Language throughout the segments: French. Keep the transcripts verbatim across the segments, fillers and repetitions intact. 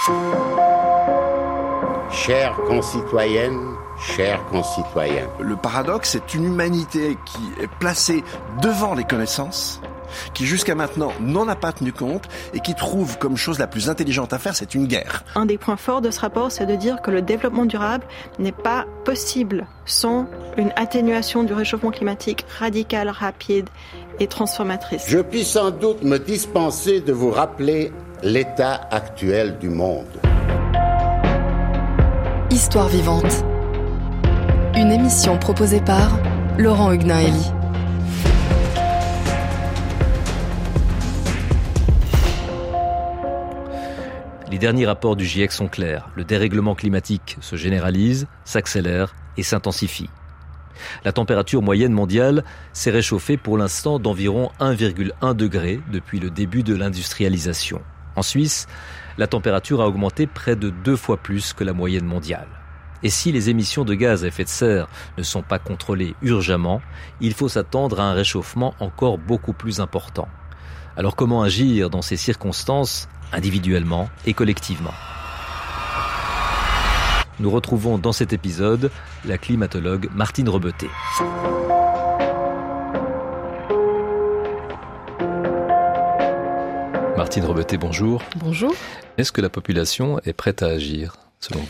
Chères concitoyennes, chers concitoyens. Le paradoxe, c'est une humanité qui est placée devant les connaissances, qui jusqu'à maintenant n'en a pas tenu compte et qui trouve comme chose la plus intelligente à faire, c'est une guerre. Un des points forts de ce rapport, c'est de dire que le développement durable n'est pas possible sans une atténuation du réchauffement climatique radicale, rapide et transformatrice. Je puis sans doute me dispenser de vous rappeler l'état actuel du monde. Histoire vivante. Une émission proposée par Laurent Hugnaeli. Les derniers rapports du GIEC sont clairs. Le dérèglement climatique se généralise, s'accélère et s'intensifie. La température moyenne mondiale s'est réchauffée pour l'instant d'environ un virgule un degré depuis le début de l'industrialisation. En Suisse, la température a augmenté près de deux fois plus que la moyenne mondiale. Et si les émissions de gaz à effet de serre ne sont pas contrôlées urgemment, il faut s'attendre à un réchauffement encore beaucoup plus important. Alors comment agir dans ces circonstances, individuellement et collectivement ? Nous retrouvons dans cet épisode la climatologue Martine Rebeté. Martine Rebeté, bonjour. Bonjour. Est-ce que la population est prête à agir, selon vous ?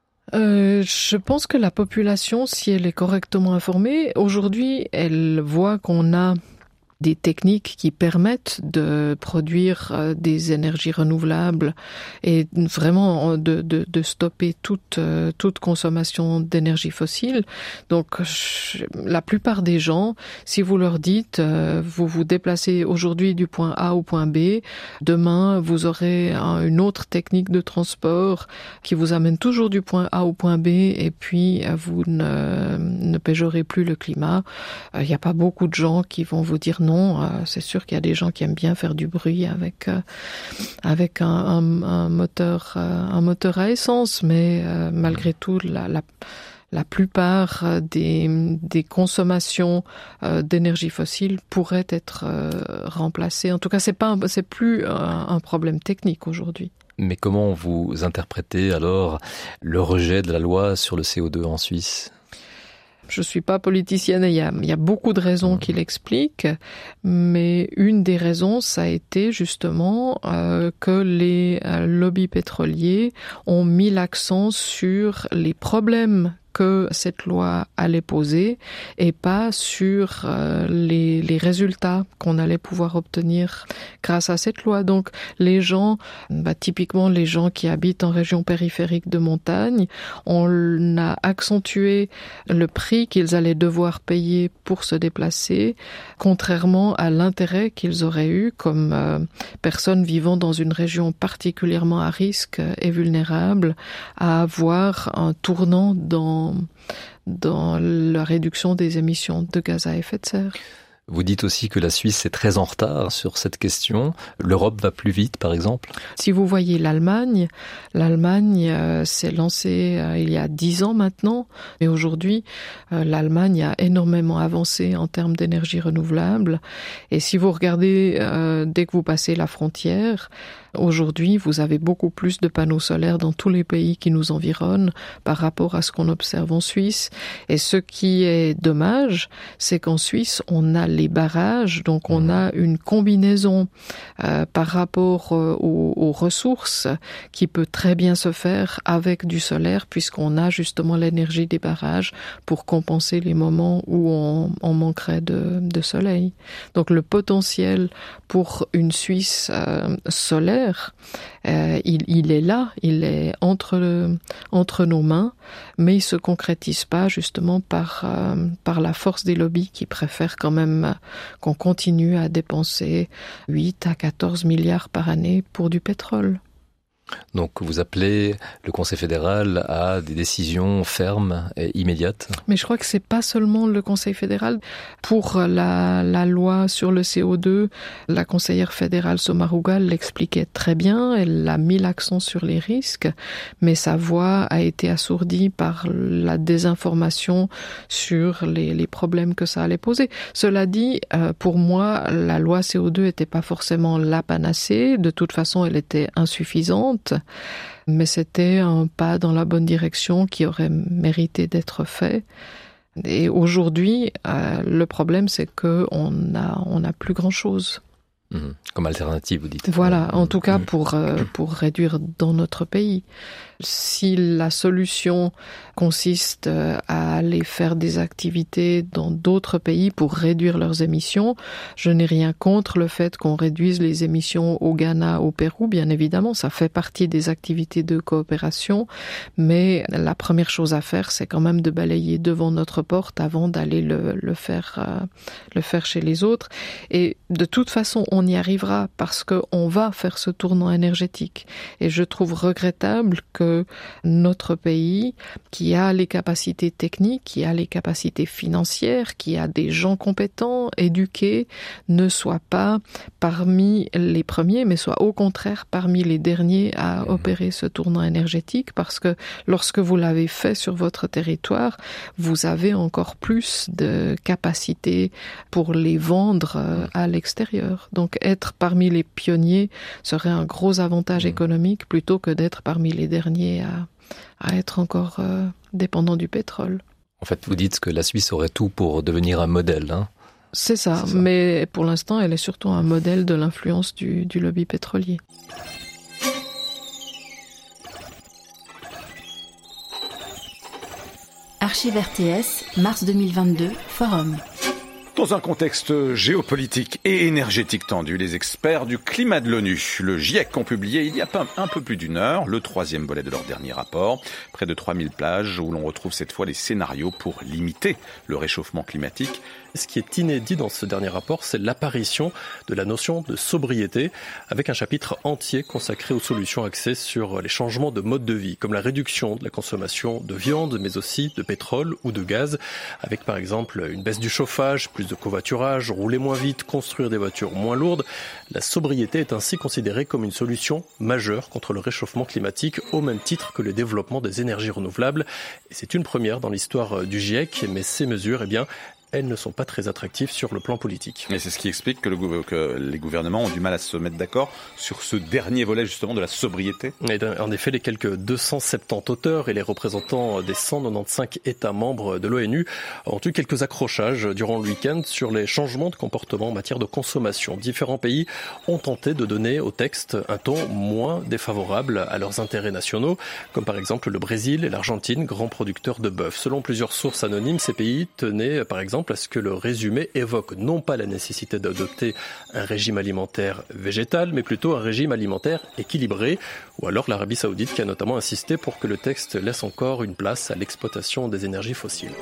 Euh, je pense que la population, si elle est correctement informée, aujourd'hui, elle voit qu'on a des techniques qui permettent de produire euh, des énergies renouvelables et vraiment de, de, de stopper toute, euh, toute consommation d'énergie fossile. Donc, je, la plupart des gens, si vous leur dites, euh, vous vous déplacez aujourd'hui du point A au point B, demain, vous aurez un, une autre technique de transport qui vous amène toujours du point A au point B et puis euh, vous ne, ne péjorez plus le climat. Il euh, n'y a pas beaucoup de gens qui vont vous dire non. Non, euh, c'est sûr qu'il y a des gens qui aiment bien faire du bruit avec euh, avec un, un, un moteur euh, un moteur à essence, mais euh, malgré tout, la, la la plupart des des consommations euh, d'énergie fossile pourraient être euh, remplacées. En tout cas, c'est pas un, c'est plus un, un problème technique aujourd'hui. Mais comment vous interprétez alors le rejet de la loi sur le C O deux en Suisse ? Je suis pas politicienne et il y a, il y a beaucoup de raisons qui l'expliquent, mais une des raisons, ça a été justement euh, que les euh, lobbies pétroliers ont mis l'accent sur les problèmes que cette loi allait poser et pas sur euh, les, les résultats qu'on allait pouvoir obtenir grâce à cette loi. Donc les gens, bah, typiquement les gens qui habitent en région périphérique de montagne, on a accentué le prix qu'ils allaient devoir payer pour se déplacer, contrairement à l'intérêt qu'ils auraient eu comme euh, personnes vivant dans une région particulièrement à risque et vulnérable à avoir un tournant dans dans la réduction des émissions de gaz à effet de serre. Vous dites aussi que la Suisse est très en retard sur cette question. L'Europe va plus vite, par exemple ? Si vous voyez l'Allemagne, l'Allemagne euh, s'est lancée euh, il y a dix ans maintenant, mais aujourd'hui, euh, l'Allemagne a énormément avancé en termes d'énergie renouvelable. Et si vous regardez, euh, dès que vous passez la frontière, aujourd'hui, vous avez beaucoup plus de panneaux solaires dans tous les pays qui nous environnent par rapport à ce qu'on observe en Suisse. Et ce qui est dommage, c'est qu'en Suisse, on a les barrages, donc on a une combinaison euh, par rapport euh, aux, aux ressources qui peut très bien se faire avec du solaire, puisqu'on a justement l'énergie des barrages pour compenser les moments où on, on manquerait de, de soleil. Donc le potentiel pour une Suisse euh, solaire, euh, il, il est là, il est entre, le, entre nos mains, mais il se concrétise pas justement par, euh, par la force des lobbies qui préfèrent quand même qu'on continue à dépenser huit à quatorze milliards par année pour du pétrole. Donc vous appelez le Conseil fédéral à des décisions fermes et immédiates. Mais je crois que c'est pas seulement le Conseil fédéral. Pour la, la loi sur le C O deux, la conseillère fédérale Sommaruga l'expliquait très bien, elle a mis l'accent sur les risques, mais sa voix a été assourdie par la désinformation sur les, les problèmes que ça allait poser. Cela dit, euh, pour moi, la loi C O deux était pas forcément la panacée, de toute façon elle était insuffisante. Mais c'était un pas dans la bonne direction qui aurait mérité d'être fait. Et aujourd'hui, euh, le problème, c'est qu'on a, on a plus grand-chose. Mmh. Comme alternative, vous dites. Voilà, en tout cas mmh. pour, euh, pour réduire dans notre pays. Si la solution consiste à aller faire des activités dans d'autres pays pour réduire leurs émissions, je n'ai rien contre le fait qu'on réduise les émissions au Ghana, au Pérou, bien évidemment, ça fait partie des activités de coopération, mais la première chose à faire, c'est quand même de balayer devant notre porte avant d'aller le, le faire, euh, le faire chez les autres. Et de toute façon, on y arrivera parce qu'on va faire ce tournant énergétique. Et je trouve regrettable que notre pays, qui a les capacités techniques, qui a les capacités financières, qui a des gens compétents, éduqués, ne soit pas parmi les premiers, mais soit au contraire parmi les derniers à opérer ce tournant énergétique, parce que lorsque vous l'avez fait sur votre territoire, vous avez encore plus de capacités pour les vendre à l'extérieur. Donc être parmi les pionniers serait un gros avantage économique plutôt que d'être parmi les derniers à, à être encore euh, dépendant du pétrole. En fait, vous dites que la Suisse aurait tout pour devenir un modèle, hein ? C'est ça, C'est ça, mais pour l'instant, elle est surtout un modèle de l'influence du, du lobby pétrolier. Archives R T S, mars deux mille vingt-deux, Forum. Dans un contexte géopolitique et énergétique tendu, les experts du climat de l'ONU, le GIEC, ont publié il y a un peu plus d'une heure le troisième volet de leur dernier rapport. Près de trois mille pages où l'on retrouve cette fois les scénarios pour limiter le réchauffement climatique. Ce qui est inédit dans ce dernier rapport, c'est l'apparition de la notion de sobriété, avec un chapitre entier consacré aux solutions axées sur les changements de mode de vie, comme la réduction de la consommation de viande, mais aussi de pétrole ou de gaz, avec par exemple une baisse du chauffage, plus de covoiturage, rouler moins vite, construire des voitures moins lourdes. La sobriété est ainsi considérée comme une solution majeure contre le réchauffement climatique, au même titre que le développement des énergies renouvelables. Et c'est une première dans l'histoire du GIEC, mais ces mesures, eh bien, elles ne sont pas très attractives sur le plan politique. Et c'est ce qui explique que, le, que les gouvernements ont du mal à se mettre d'accord sur ce dernier volet justement de la sobriété. Et en effet, les quelques deux cent soixante-dix auteurs et les représentants des cent quatre-vingt-quinze États membres de l'ONU ont eu quelques accrochages durant le week-end sur les changements de comportement en matière de consommation. Différents pays ont tenté de donner au texte un ton moins défavorable à leurs intérêts nationaux, comme par exemple le Brésil et l'Argentine, grands producteurs de bœuf. Selon plusieurs sources anonymes, ces pays tenaient par exemple à ce que le résumé évoque non pas la nécessité d'adopter un régime alimentaire végétal, mais plutôt un régime alimentaire équilibré, ou alors l'Arabie Saoudite qui a notamment insisté pour que le texte laisse encore une place à l'exploitation des énergies fossiles.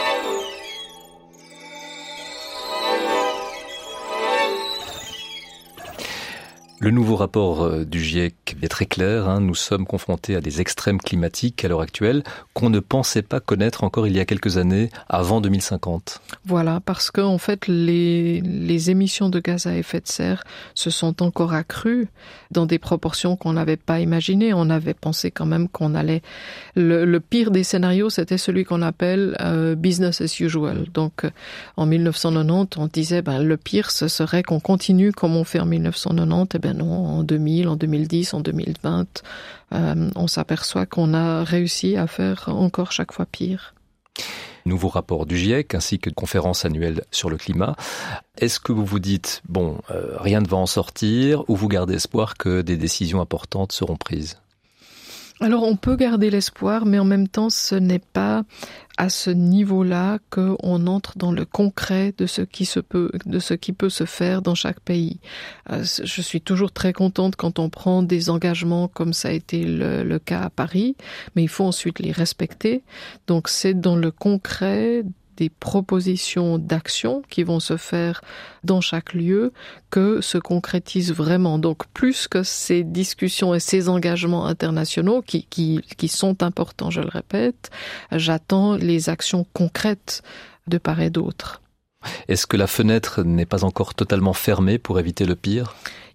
Le nouveau rapport du GIEC est très clair. Hein. Nous sommes confrontés à des extrêmes climatiques à l'heure actuelle qu'on ne pensait pas connaître encore il y a quelques années, avant deux mille cinquante. Voilà, parce que en fait, les, les émissions de gaz à effet de serre se sont encore accrues dans des proportions qu'on n'avait pas imaginées. On avait pensé quand même qu'on allait... Le, le pire des scénarios, c'était celui qu'on appelle euh, business as usual. Donc, en mille neuf cent quatre-vingt-dix, on disait ben, le pire, ce serait qu'on continue comme on fait en mille neuf cent quatre-vingt-dix. Eh ben non, en deux mille, en deux mille dix, en deux mille vingt, euh, on s'aperçoit qu'on a réussi à faire encore chaque fois pire. Nouveau rapport du GIEC ainsi que de conférence annuelle sur le climat. Est-ce que vous vous dites, bon, euh, rien ne va en sortir, ou vous gardez espoir que des décisions importantes seront prises ? Alors on peut garder l'espoir, mais en même temps ce n'est pas à ce niveau-là qu'on entre dans le concret de ce qui se peut, de ce qui peut se faire dans chaque pays. Euh, je suis toujours très contente quand on prend des engagements comme ça a été le, le cas à Paris, mais il faut ensuite les respecter. Donc c'est dans le concret des propositions d'action qui vont se faire dans chaque lieu que se concrétisent vraiment. Donc plus que ces discussions et ces engagements internationaux qui, qui, qui sont importants, je le répète, j'attends les actions concrètes de part et d'autre. Est-ce que la fenêtre n'est pas encore totalement fermée pour éviter le pire ?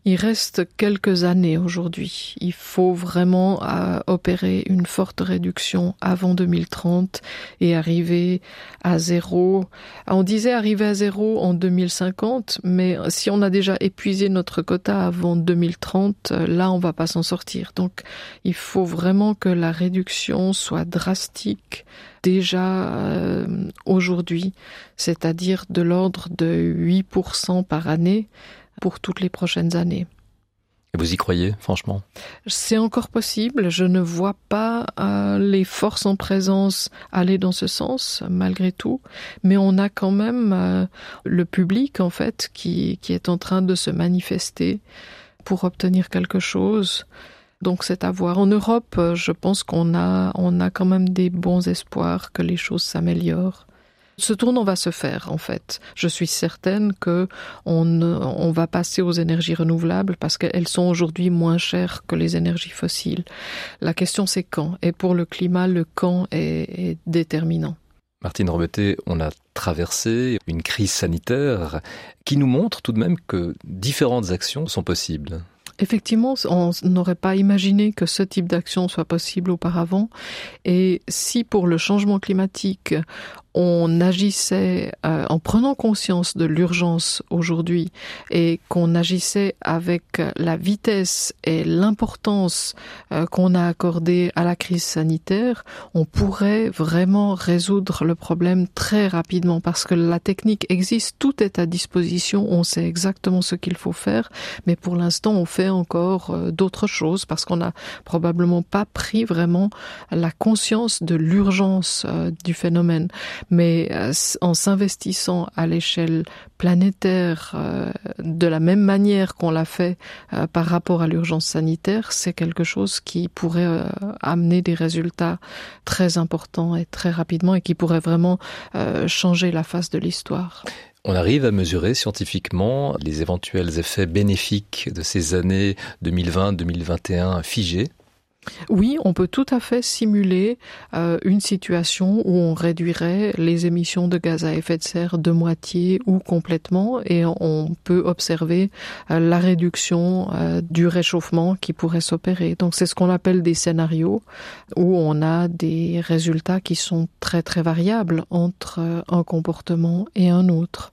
Il reste quelques années aujourd'hui. Il faut vraiment euh, opérer une forte réduction avant deux mille trente et arriver à zéro. On disait arriver à zéro en deux mille cinquante, mais si on a déjà épuisé notre quota avant deux mille trente, là on va pas s'en sortir. Donc il faut vraiment que la réduction soit drastique déjà euh, aujourd'hui, c'est-à-dire de l'ordre de huit pour cent par année pour toutes les prochaines années. Et vous y croyez, franchement ? C'est encore possible. Je ne vois pas euh, les forces en présence aller dans ce sens, malgré tout. Mais on a quand même euh, le public, en fait, qui, qui est en train de se manifester pour obtenir quelque chose. Donc c'est à voir. En Europe, je pense qu'on a, on a quand même des bons espoirs que les choses s'améliorent. Ce tournant va se faire, en fait. Je suis certaine que on, on va passer aux énergies renouvelables parce qu'elles sont aujourd'hui moins chères que les énergies fossiles. La question, c'est quand. Et pour le climat, le quand est, est déterminant. Martine Robetet, on a traversé une crise sanitaire qui nous montre tout de même que différentes actions sont possibles. Effectivement, on n'aurait pas imaginé que ce type d'action soit possible auparavant. Et si pour le changement climatique, on agissait euh, en prenant conscience de l'urgence aujourd'hui et qu'on agissait avec la vitesse et l'importance euh, qu'on a accordée à la crise sanitaire, on pourrait vraiment résoudre le problème très rapidement parce que la technique existe, tout est à disposition, on sait exactement ce qu'il faut faire, mais pour l'instant on fait encore euh, d'autres choses parce qu'on n'a probablement pas pris vraiment la conscience de l'urgence euh, du phénomène. Mais euh, en s'investissant à l'échelle planétaire euh, de la même manière qu'on l'a fait euh, par rapport à l'urgence sanitaire, c'est quelque chose qui pourrait euh, amener des résultats très importants et très rapidement et qui pourrait vraiment euh, changer la face de l'histoire. On arrive à mesurer scientifiquement les éventuels effets bénéfiques de ces années deux mille vingt deux mille vingt et un figées ? Oui, on peut tout à fait simuler euh, une situation où on réduirait les émissions de gaz à effet de serre de moitié ou complètement et on peut observer euh, la réduction euh, du réchauffement qui pourrait s'opérer. Donc c'est ce qu'on appelle des scénarios où on a des résultats qui sont très très variables entre euh, un comportement et un autre.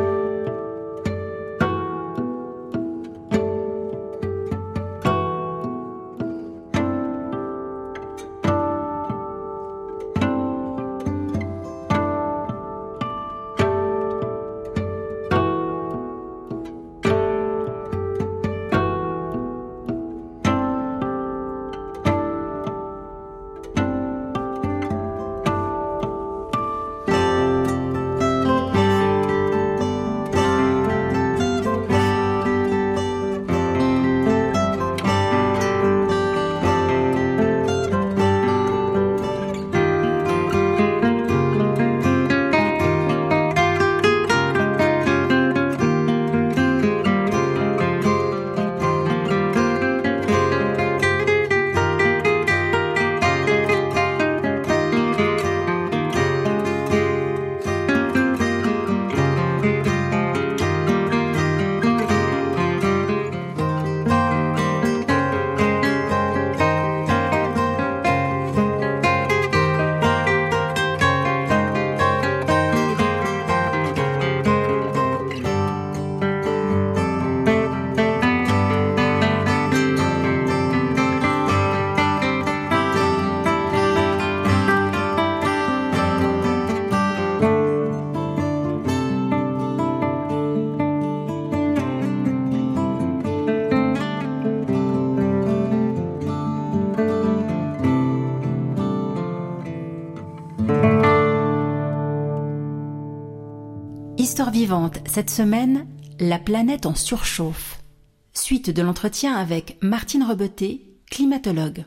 Histoire vivante, cette semaine, la planète en surchauffe. Suite de l'entretien avec Martine Robetet, climatologue.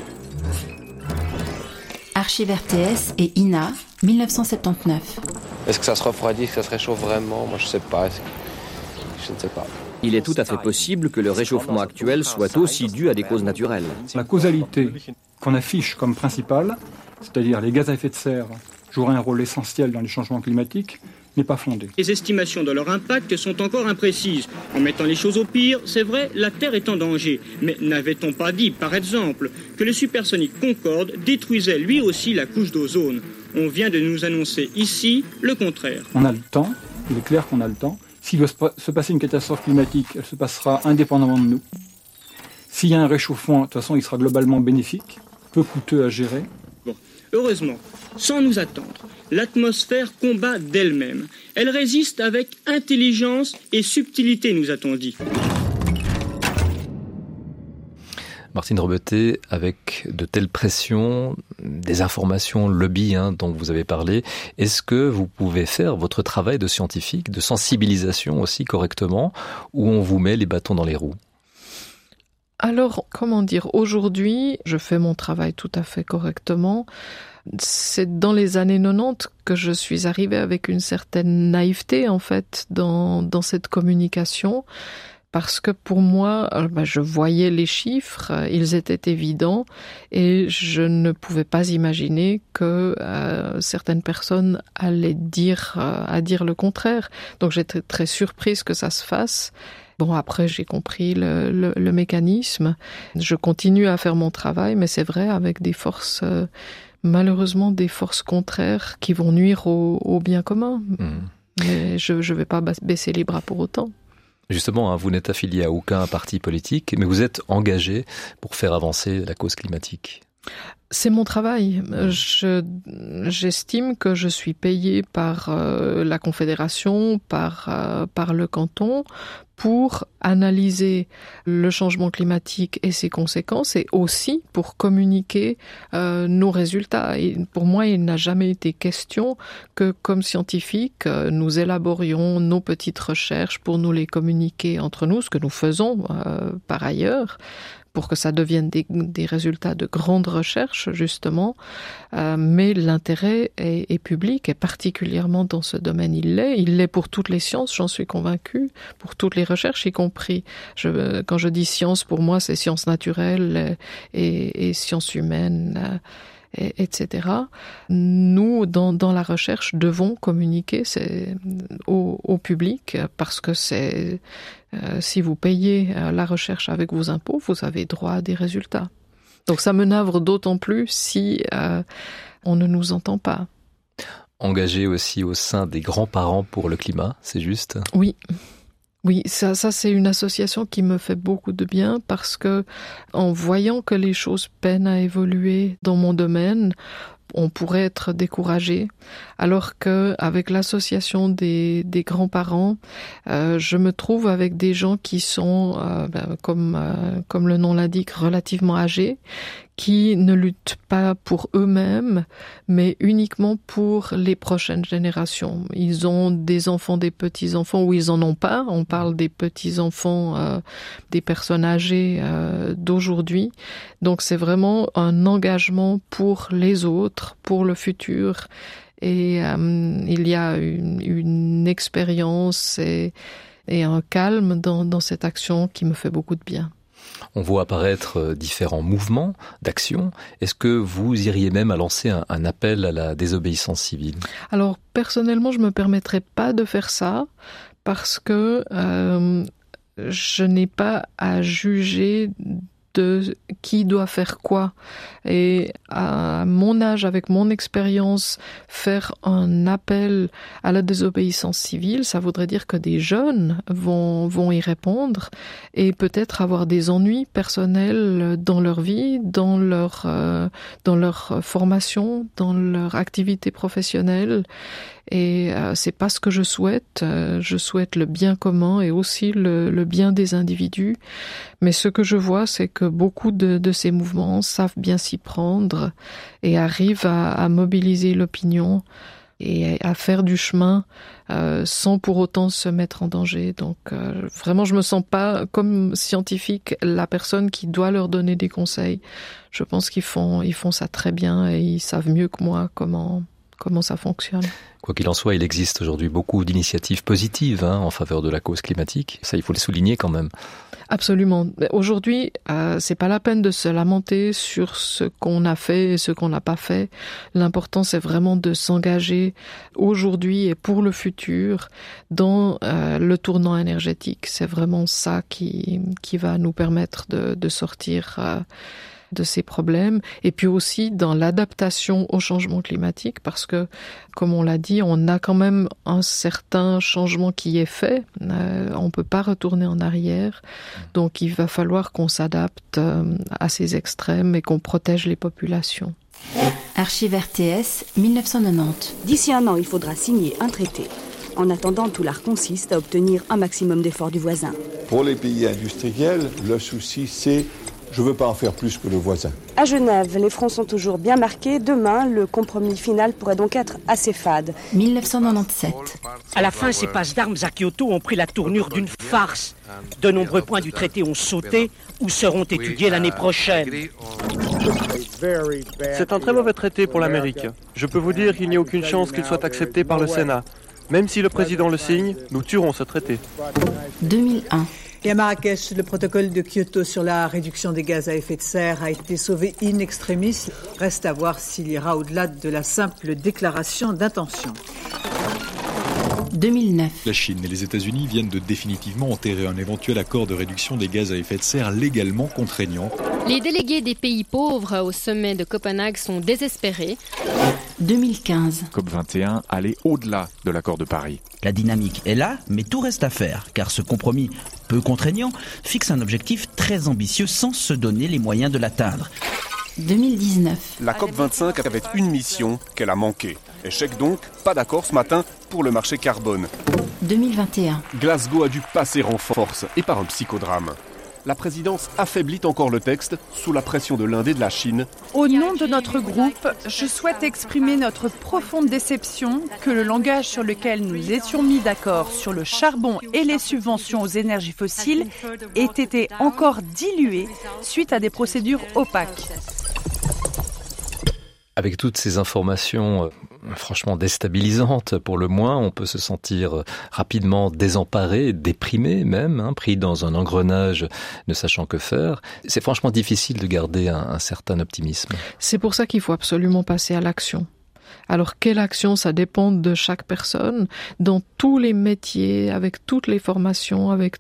Archives R T S et I N A, dix-neuf cent soixante-dix-neuf. Est-ce que ça se refroidit, est-ce que ça se réchauffe vraiment ? Moi je sais pas, je ne sais pas. Il est tout à fait possible que le réchauffement actuel soit aussi dû à des causes naturelles. La causalité qu'on affiche comme principale, c'est-à-dire les gaz à effet de serre, joueraient un rôle essentiel dans les changements climatiques, n'est pas fondée. Les estimations de leur impact sont encore imprécises. En mettant les choses au pire, c'est vrai, la Terre est en danger. Mais n'avait-on pas dit, par exemple, que le supersonique Concorde détruisait lui aussi la couche d'ozone ? On vient de nous annoncer ici le contraire. On a le temps, il est clair qu'on a le temps. S'il doit se passer une catastrophe climatique, elle se passera indépendamment de nous. S'il y a un réchauffement, de toute façon, il sera globalement bénéfique, peu coûteux à gérer. Bon, heureusement, sans nous attendre, l'atmosphère combat d'elle-même. Elle résiste avec intelligence et subtilité, nous a-t-on dit. Martine Rebeté, avec de telles pressions, des informations lobby hein, dont vous avez parlé, est-ce que vous pouvez faire votre travail de scientifique, de sensibilisation aussi correctement, ou on vous met les bâtons dans les roues ? Alors, comment dire, aujourd'hui, je fais mon travail tout à fait correctement. C'est dans les années quatre-vingt-dix que je suis arrivée avec une certaine naïveté, en fait, dans, dans cette communication. Parce que pour moi, ben, je voyais les chiffres, ils étaient évidents, et je ne pouvais pas imaginer que euh, certaines personnes allaient dire, euh, à dire le contraire. Donc j'étais très surprise que ça se fasse. Bon, après, j'ai compris le, le, le mécanisme. Je continue à faire mon travail, mais c'est vrai, avec des forces, euh, malheureusement, des forces contraires qui vont nuire au, au bien commun. Mmh. Mais je ne vais pas baisser les bras pour autant. Justement, hein, vous n'êtes affilié à aucun parti politique, mais vous êtes engagé pour faire avancer la cause climatique. C'est mon travail. Je, j'estime que je suis payée par euh, la Confédération, par, euh, par le canton, pour analyser le changement climatique et ses conséquences, et aussi pour communiquer euh, nos résultats. Et pour moi, il n'a jamais été question que, comme scientifiques, euh, nous élaborions nos petites recherches pour nous les communiquer entre nous, ce que nous faisons euh, par ailleurs, pour que ça devienne des, des résultats de grandes recherches, justement. Euh, mais l'intérêt est, est public, et particulièrement dans ce domaine, il l'est. Il l'est pour toutes les sciences, j'en suis convaincue, pour toutes les recherches, y compris. Je, quand je dis sciences, pour moi, c'est sciences naturelles et, et sciences humaines, et, et cetera. Nous, dans, dans la recherche, devons communiquer c'est, au, au public, parce que c'est... Euh, si vous payez euh, la recherche avec vos impôts, vous avez droit à des résultats. Donc ça me navre d'autant plus si euh, on ne nous entend pas. Engagé aussi au sein des grands-parents pour le climat, c'est juste ? Oui. Oui, ça, ça c'est une association qui me fait beaucoup de bien, parce que en voyant que les choses peinent à évoluer dans mon domaine, on pourrait être découragé, alors que avec l'association des, des grands-parents, euh, je me trouve avec des gens qui sont, euh, ben, comme, euh, comme le nom l'indique, relativement âgés, qui ne luttent pas pour eux-mêmes, mais uniquement pour les prochaines générations. Ils ont des enfants, des petits-enfants, ou ils en ont pas. On parle des petits-enfants, euh, des personnes âgées euh, d'aujourd'hui. Donc c'est vraiment un engagement pour les autres, pour le futur. Et euh, il y a une, une expérience et, et un calme dans, dans cette action qui me fait beaucoup de bien. On voit apparaître différents mouvements d'action. Est-ce que vous iriez même à lancer un, un appel à la désobéissance civile ? Alors, personnellement, je ne me permettrais pas de faire ça, parce que euh, je n'ai pas à juger de qui doit faire quoi. Et à mon âge, avec mon expérience, faire un appel à la désobéissance civile, ça voudrait dire que des jeunes vont, vont y répondre, et peut-être avoir des ennuis personnels dans leur vie, dans leur, euh, dans leur formation, dans leur activité professionnelle. Et euh, c'est pas ce que je souhaite. Euh, je souhaite le bien commun et aussi le, le bien des individus. Mais ce que je vois, c'est que beaucoup de, de ces mouvements savent bien s'y prendre et arrivent à, à mobiliser l'opinion et à faire du chemin euh, sans pour autant se mettre en danger. Donc euh, vraiment, je me sens pas comme scientifique la personne qui doit leur donner des conseils. Je pense qu'ils font, ils font ça très bien, et ils savent mieux que moi comment comment ça fonctionne. Quoi qu'il en soit, il existe aujourd'hui beaucoup d'initiatives positives hein, en faveur de la cause climatique. Ça, il faut le souligner quand même. Absolument. Aujourd'hui, euh, c'est pas la peine de se lamenter sur ce qu'on a fait et ce qu'on n'a pas fait. L'important, c'est vraiment de s'engager aujourd'hui et pour le futur dans euh, le tournant énergétique. C'est vraiment ça qui qui va nous permettre de, de sortir euh, de ces problèmes, et puis aussi dans l'adaptation au changement climatique, parce que, comme on l'a dit, on a quand même un certain changement qui est fait, euh, on peut pas retourner en arrière, donc il va falloir qu'on s'adapte euh, à ces extrêmes et qu'on protège les populations. Archives R T S, mille neuf cent quatre-vingt-dix. D'ici un an, il faudra signer un traité. En attendant, tout l'art consiste à obtenir un maximum d'efforts du voisin. Pour les pays industriels, le souci c'est je ne veux pas en faire plus que le voisin. À Genève, les fronts sont toujours bien marqués. Demain, le compromis final pourrait donc être assez fade. mille neuf cent quatre-vingt-dix-sept. À la fin, ces passes d'armes à Kyoto ont pris la tournure d'une farce. De nombreux points du traité ont sauté ou seront étudiés l'année prochaine. C'est un très mauvais traité pour l'Amérique. Je peux vous dire qu'il n'y a aucune chance qu'il soit accepté par le Sénat. Même si le président le signe, nous tuerons ce traité. deux mille un. Et à Marrakech, le protocole de Kyoto sur la réduction des gaz à effet de serre a été sauvé in extremis. Reste à voir s'il ira au-delà de la simple déclaration d'intention. deux mille neuf. La Chine et les États-Unis viennent de définitivement enterrer un éventuel accord de réduction des gaz à effet de serre légalement contraignant. Les délégués des pays pauvres au sommet de Copenhague sont désespérés. deux mille quinze. COP vingt et un allait au-delà de l'accord de Paris. La dynamique est là, mais tout reste à faire, car ce compromis peu contraignant fixe un objectif très ambitieux sans se donner les moyens de l'atteindre. deux mille dix-neuf. La COP vingt-cinq avait une mission qu'elle a manquée. Échec donc, pas d'accord ce matin pour le marché carbone. deux mille vingt et un. Glasgow a dû passer en force et par un psychodrame. La présidence affaiblit encore le texte sous la pression de l'Inde et de la Chine. Au nom de notre groupe, je souhaite exprimer notre profonde déception que le langage sur lequel nous étions mis d'accord sur le charbon et les subventions aux énergies fossiles ait été encore dilué suite à des procédures opaques. Avec toutes ces informations euh, franchement déstabilisantes pour le moins, on peut se sentir rapidement désemparé, déprimé même, hein, pris dans un engrenage ne sachant que faire. C'est franchement difficile de garder un, un certain optimisme. C'est pour ça qu'il faut absolument passer à l'action. Alors, quelle action? Ça dépend de chaque personne, dans tous les métiers, avec toutes les formations, avec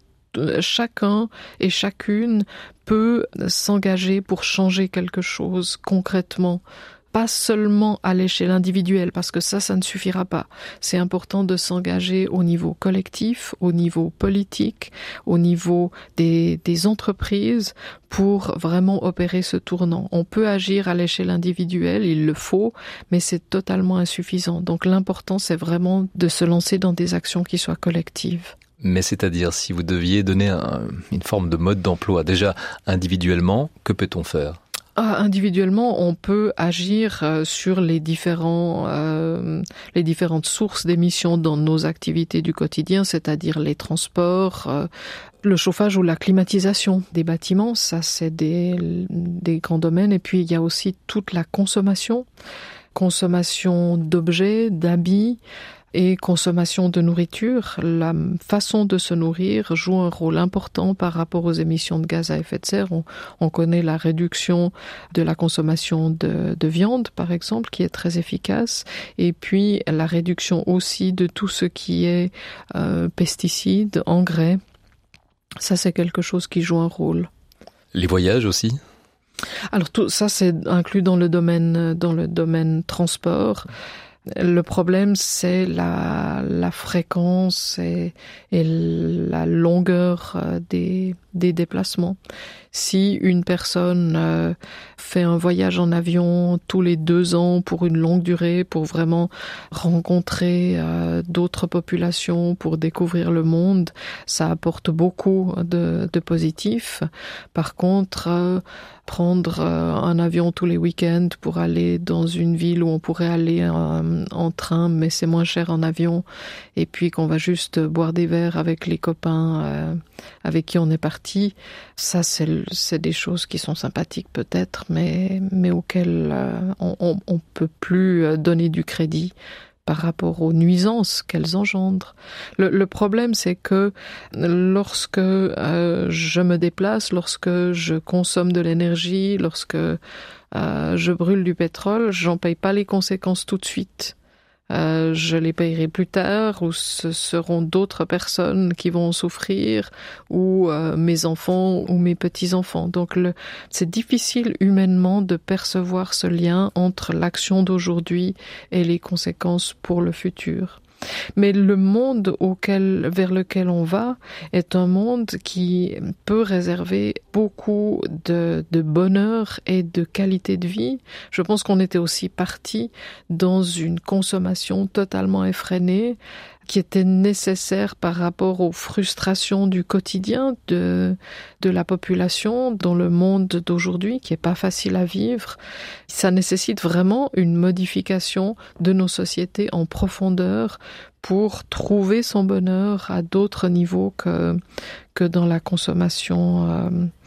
chacun et chacune peut s'engager pour changer quelque chose concrètement. Pas seulement à l'échelle individuelle, parce que ça, ça ne suffira pas. C'est important de s'engager au niveau collectif, au niveau politique, au niveau des, des entreprises pour vraiment opérer ce tournant. On peut agir à l'échelle individuelle, il le faut, mais c'est totalement insuffisant. Donc l'important, c'est vraiment de se lancer dans des actions qui soient collectives. Mais c'est-à-dire, si vous deviez donner un, une forme de mode d'emploi, déjà individuellement, que peut-on faire ? Ah, individuellement, on peut agir sur les différents, euh, les différentes sources d'émissions dans nos activités du quotidien, c'est-à-dire les transports, euh, le chauffage ou la climatisation des bâtiments. Ça, c'est des, des grands domaines. Et puis, il y a aussi toute la consommation, consommation d'objets, d'habits, et consommation de nourriture. La façon de se nourrir joue un rôle important par rapport aux émissions de gaz à effet de serre. On, on connaît la réduction de la consommation de, de viande, par exemple, qui est très efficace. Et puis, la réduction aussi de tout ce qui est euh, pesticides, engrais. Ça, c'est quelque chose qui joue un rôle. Les voyages aussi ? Alors, tout ça, c'est inclus dans le domaine, dans le domaine transport. Le problème, c'est la, la fréquence et, et la longueur des, des déplacements. Si une personne euh, fait un voyage en avion tous les deux ans pour une longue durée, pour vraiment rencontrer euh, d'autres populations, pour découvrir le monde, ça apporte beaucoup de, de positif. Par contre, euh, prendre euh, un avion tous les week-ends pour aller dans une ville où on pourrait aller euh, en train, mais c'est moins cher en avion, et puis qu'on va juste boire des verres avec les copains euh, avec qui on est parti partie, ça c'est, c'est des choses qui sont sympathiques peut-être, mais, mais auxquelles euh, on ne peut plus donner du crédit par rapport aux nuisances qu'elles engendrent. Le, le problème, c'est que lorsque euh, je me déplace, lorsque je consomme de l'énergie, lorsque euh, je brûle du pétrole, j'en paye pas les conséquences tout de suite. Euh, je les payerai plus tard, ou ce seront d'autres personnes qui vont en souffrir, ou euh, mes enfants ou mes petits-enfants. Donc le, c'est difficile humainement de percevoir ce lien entre l'action d'aujourd'hui et les conséquences pour le futur. Mais le monde auquel, vers lequel on va est un monde qui peut réserver beaucoup de, de bonheur et de qualité de vie. Je pense qu'on était aussi parti dans une consommation totalement effrénée qui était nécessaire par rapport aux frustrations du quotidien de, de la population dans le monde d'aujourd'hui, qui est pas facile à vivre. Ça nécessite vraiment une modification de nos sociétés en profondeur pour trouver son bonheur à d'autres niveaux que, que dans la consommation euh,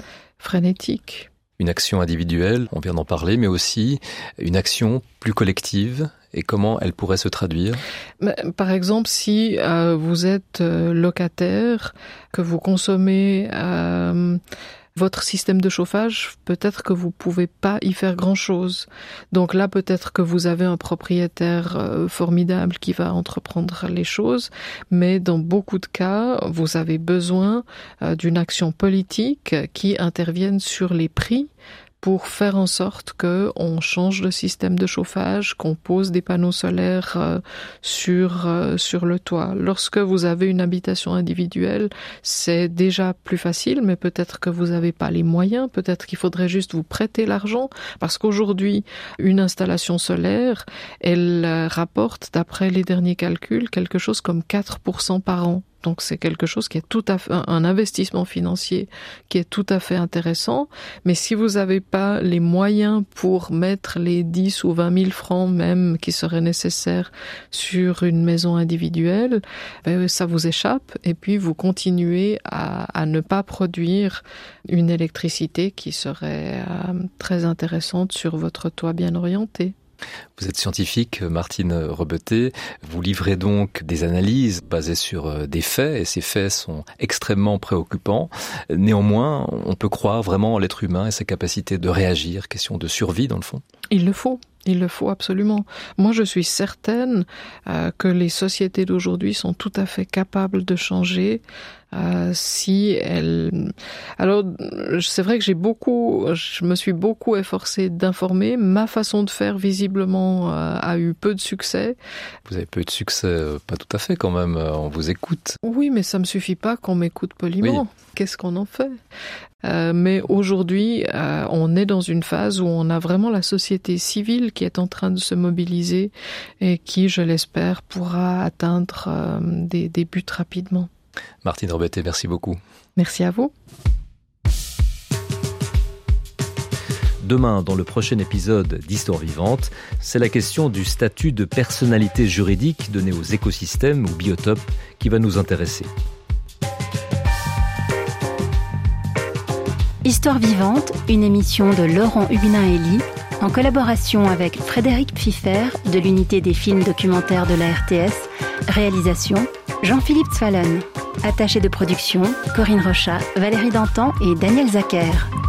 frénétique. Une action individuelle, on vient d'en parler, mais aussi une action plus collective. Et comment elle pourrait se traduire ? Par exemple, si euh, vous êtes euh, locataire, que vous consommez euh, votre système de chauffage, peut-être que vous pouvez pas y faire grand-chose. Donc là, peut-être que vous avez un propriétaire euh, formidable qui va entreprendre les choses, mais dans beaucoup de cas, vous avez besoin euh, d'une action politique qui intervienne sur les prix pour faire en sorte qu'on change le système de chauffage, qu'on pose des panneaux solaires euh, sur, euh, sur le toit. Lorsque vous avez une habitation individuelle, c'est déjà plus facile, mais peut-être que vous n'avez pas les moyens, peut-être qu'il faudrait juste vous prêter l'argent, parce qu'aujourd'hui, une installation solaire, elle euh, rapporte, d'après les derniers calculs, quelque chose comme quatre pour cent par an. Donc c'est quelque chose qui est tout à fait, un investissement financier qui est tout à fait intéressant. Mais si vous n'avez pas les moyens pour mettre les dix ou vingt mille francs même qui seraient nécessaires sur une maison individuelle, ben ça vous échappe et puis vous continuez à, à ne pas produire une électricité qui serait euh, très intéressante sur votre toit bien orienté. Vous êtes scientifique, Martine Rebeté. Vous livrez donc des analyses basées sur des faits, et ces faits sont extrêmement préoccupants. Néanmoins, on peut croire vraiment en l'être humain et sa capacité de réagir, question de survie dans le fond. Il le faut. Il le faut absolument. Moi, je suis certaine euh, que les sociétés d'aujourd'hui sont tout à fait capables de changer euh, si elles... Alors, c'est vrai que j'ai beaucoup, je me suis beaucoup efforcée d'informer. Ma façon de faire, visiblement, euh, a eu peu de succès. Vous avez peu de succès, pas tout à fait quand même. On vous écoute. Oui, mais ça me suffit pas qu'on m'écoute poliment. Oui. Qu'est-ce qu'on en fait ? Euh, mais aujourd'hui, euh, on est dans une phase où on a vraiment la société civile qui est en train de se mobiliser et qui, je l'espère, pourra atteindre euh, des, des buts rapidement. Martine Rebeté, merci beaucoup. Merci à vous. Demain, dans le prochain épisode d'Histoire vivante, c'est la question du statut de personnalité juridique donné aux écosystèmes ou biotopes qui va nous intéresser. Histoire vivante, une émission de Laurent Huguenin-Elie, en collaboration avec Frédéric Pfiffer de l'unité des films documentaires de la R T S, réalisation Jean-Philippe Zwalen, attaché de production Corinne Rochat, Valérie Dantan et Daniel Zacher.